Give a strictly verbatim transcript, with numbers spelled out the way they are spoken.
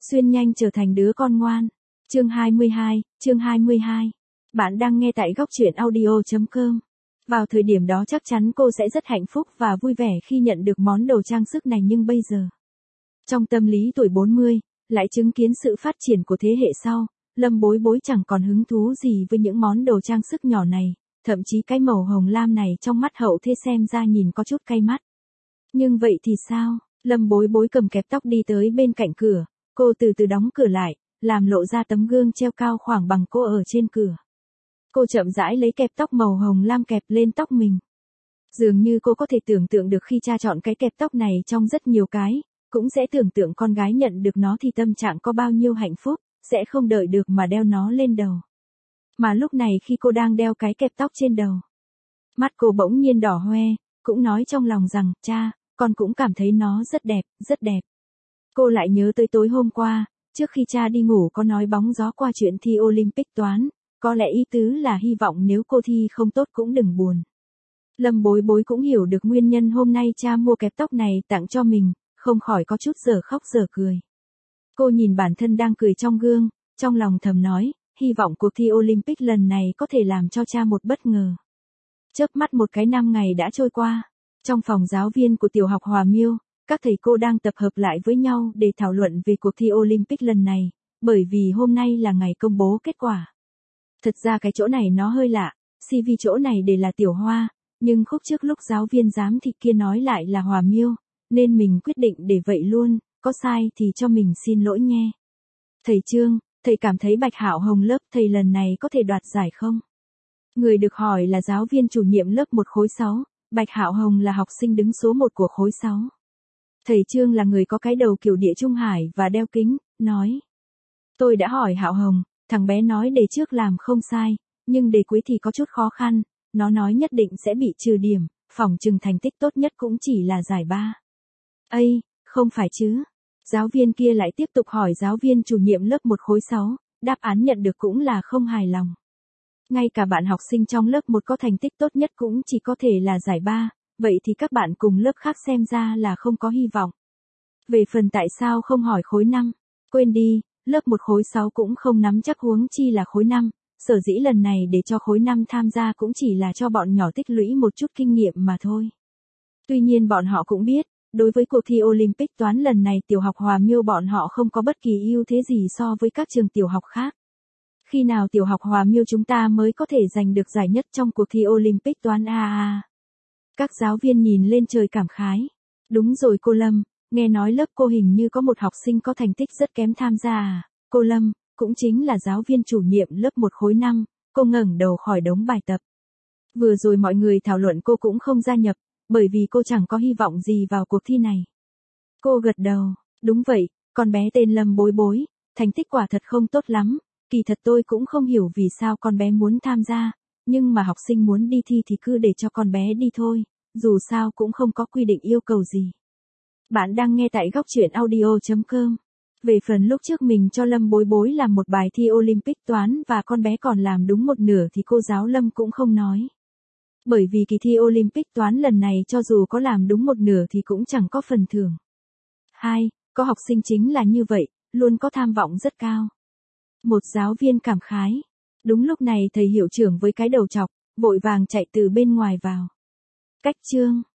Xuyên nhanh trở thành đứa con ngoan. Chương hai mươi hai, chương hai mươi hai. Bạn đang nghe tại góc truyện audio chấm com. Vào thời điểm đó chắc chắn cô sẽ rất hạnh phúc và vui vẻ khi nhận được món đồ trang sức này, nhưng bây giờ, trong tâm lý tuổi bốn mươi, lại chứng kiến sự phát triển của thế hệ sau, Lâm Bối Bối chẳng còn hứng thú gì với những món đồ trang sức nhỏ này, thậm chí cái màu hồng lam này trong mắt hậu thế xem ra nhìn có chút cay mắt. Nhưng vậy thì sao? Lâm Bối Bối cầm kẹp tóc đi tới bên cạnh cửa, cô từ từ đóng cửa lại, làm lộ ra tấm gương treo cao khoảng bằng cô ở trên cửa. Cô chậm rãi lấy kẹp tóc màu hồng lam kẹp lên tóc mình. Dường như cô có thể tưởng tượng được khi cha chọn cái kẹp tóc này trong rất nhiều cái, cũng sẽ tưởng tượng con gái nhận được nó thì tâm trạng có bao nhiêu hạnh phúc, sẽ không đợi được mà đeo nó lên đầu. Mà lúc này khi cô đang đeo cái kẹp tóc trên đầu, mắt cô bỗng nhiên đỏ hoe, cũng nói trong lòng rằng, cha, con cũng cảm thấy nó rất đẹp, rất đẹp. Cô lại nhớ tới tối hôm qua, trước khi cha đi ngủ có nói bóng gió qua chuyện thi Olympic toán, có lẽ ý tứ là hy vọng nếu cô thi không tốt cũng đừng buồn. Lâm Bối Bối cũng hiểu được nguyên nhân hôm nay cha mua kẹp tóc này tặng cho mình, không khỏi có chút dở khóc dở cười. Cô nhìn bản thân đang cười trong gương, trong lòng thầm nói, hy vọng cuộc thi Olympic lần này có thể làm cho cha một bất ngờ. Chớp mắt một cái năm ngày đã trôi qua. Trong phòng giáo viên của tiểu học Hòa Miêu, các thầy cô đang tập hợp lại với nhau để thảo luận về cuộc thi Olympic lần này, bởi vì hôm nay là ngày công bố kết quả. Thật ra cái chỗ này nó hơi lạ, xê vê chỗ này để là Tiểu Hoa, nhưng khúc trước lúc giáo viên giám thị kia nói lại là Hòa Miêu, nên mình quyết định để vậy luôn, có sai thì cho mình xin lỗi nghe. Thầy Trương, thầy cảm thấy Bạch Hạo Hồng lớp thầy lần này có thể đoạt giải không? Người được hỏi là giáo viên chủ nhiệm lớp một khối sáu. Bạch Hạo Hồng là học sinh đứng số một của khối sáu. Thầy Trương là người có cái đầu kiểu Địa Trung Hải và đeo kính, nói. Tôi đã hỏi Hạo Hồng, thằng bé nói đề trước làm không sai, nhưng đề cuối thì có chút khó khăn, nó nói nhất định sẽ bị trừ điểm, phỏng chừng thành tích tốt nhất cũng chỉ là giải ba. Ây, không phải chứ. Giáo viên kia lại tiếp tục hỏi giáo viên chủ nhiệm lớp một khối sáu, đáp án nhận được cũng là không hài lòng. Ngay cả bạn học sinh trong lớp một có thành tích tốt nhất cũng chỉ có thể là giải ba, vậy thì các bạn cùng lớp khác xem ra là không có hy vọng. Về phần tại sao không hỏi khối năm, quên đi, lớp một khối sáu cũng không nắm chắc huống chi là khối năm, sở dĩ lần này để cho khối năm tham gia cũng chỉ là cho bọn nhỏ tích lũy một chút kinh nghiệm mà thôi. Tuy nhiên bọn họ cũng biết, đối với cuộc thi Olympic toán lần này tiểu học Hòa Miêu bọn họ không có bất kỳ ưu thế gì so với các trường tiểu học khác. Khi nào tiểu học Hòa Miêu chúng ta mới có thể giành được giải nhất trong cuộc thi Olympic toán a a. Các giáo viên nhìn lên trời cảm khái. Đúng rồi cô Lâm, nghe nói lớp cô hình như có một học sinh có thành tích rất kém tham gia à. Cô Lâm, cũng chính là giáo viên chủ nhiệm lớp một khối năm, cô ngẩng đầu khỏi đống bài tập. Vừa rồi mọi người thảo luận cô cũng không gia nhập, bởi vì cô chẳng có hy vọng gì vào cuộc thi này. Cô gật đầu, đúng vậy, con bé tên Lâm Bối Bối, thành tích quả thật không tốt lắm. Kỳ thật tôi cũng không hiểu vì sao con bé muốn tham gia, nhưng mà học sinh muốn đi thi thì cứ để cho con bé đi thôi, dù sao cũng không có quy định yêu cầu gì. Bạn đang nghe tại góc truyện audio chấm com. Về phần lúc trước mình cho Lâm Bối Bối làm một bài thi Olympic toán và con bé còn làm đúng một nửa thì cô giáo Lâm cũng không nói. Bởi vì kỳ thi Olympic toán lần này cho dù có làm đúng một nửa thì cũng chẳng có phần thưởng. Hai, có học sinh chính là như vậy, luôn có tham vọng rất cao. Một giáo viên cảm khái. Đúng lúc này thầy hiệu trưởng với cái đầu chọc, vội vàng chạy từ bên ngoài vào. Cách Trương.